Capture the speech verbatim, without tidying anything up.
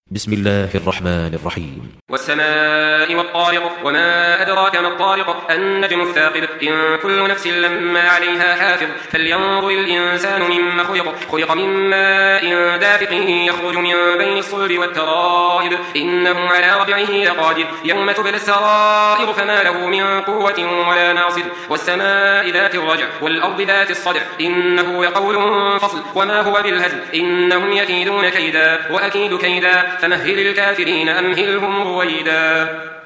بسم الله الرحمن الرحيم. والسماء والطارق وما أدراك ما الطارق النجم الثاقب إن كل نفس لما عليها حافظ فلينظر الإنسان مما خلق خلق من ماء دافق يخرج من بين الصلب والترائب إنه على رجعه لقادر يوم تبلى السرائر فما له من قوة ولا ناصر والسماء ذات الرجع والأرض ذات الصدع إنه لقول فصل وما هو بالهزل إنهم يكيدون كيدا وأكيد كيدا فمهل الكافرين أمهلهم رويدا.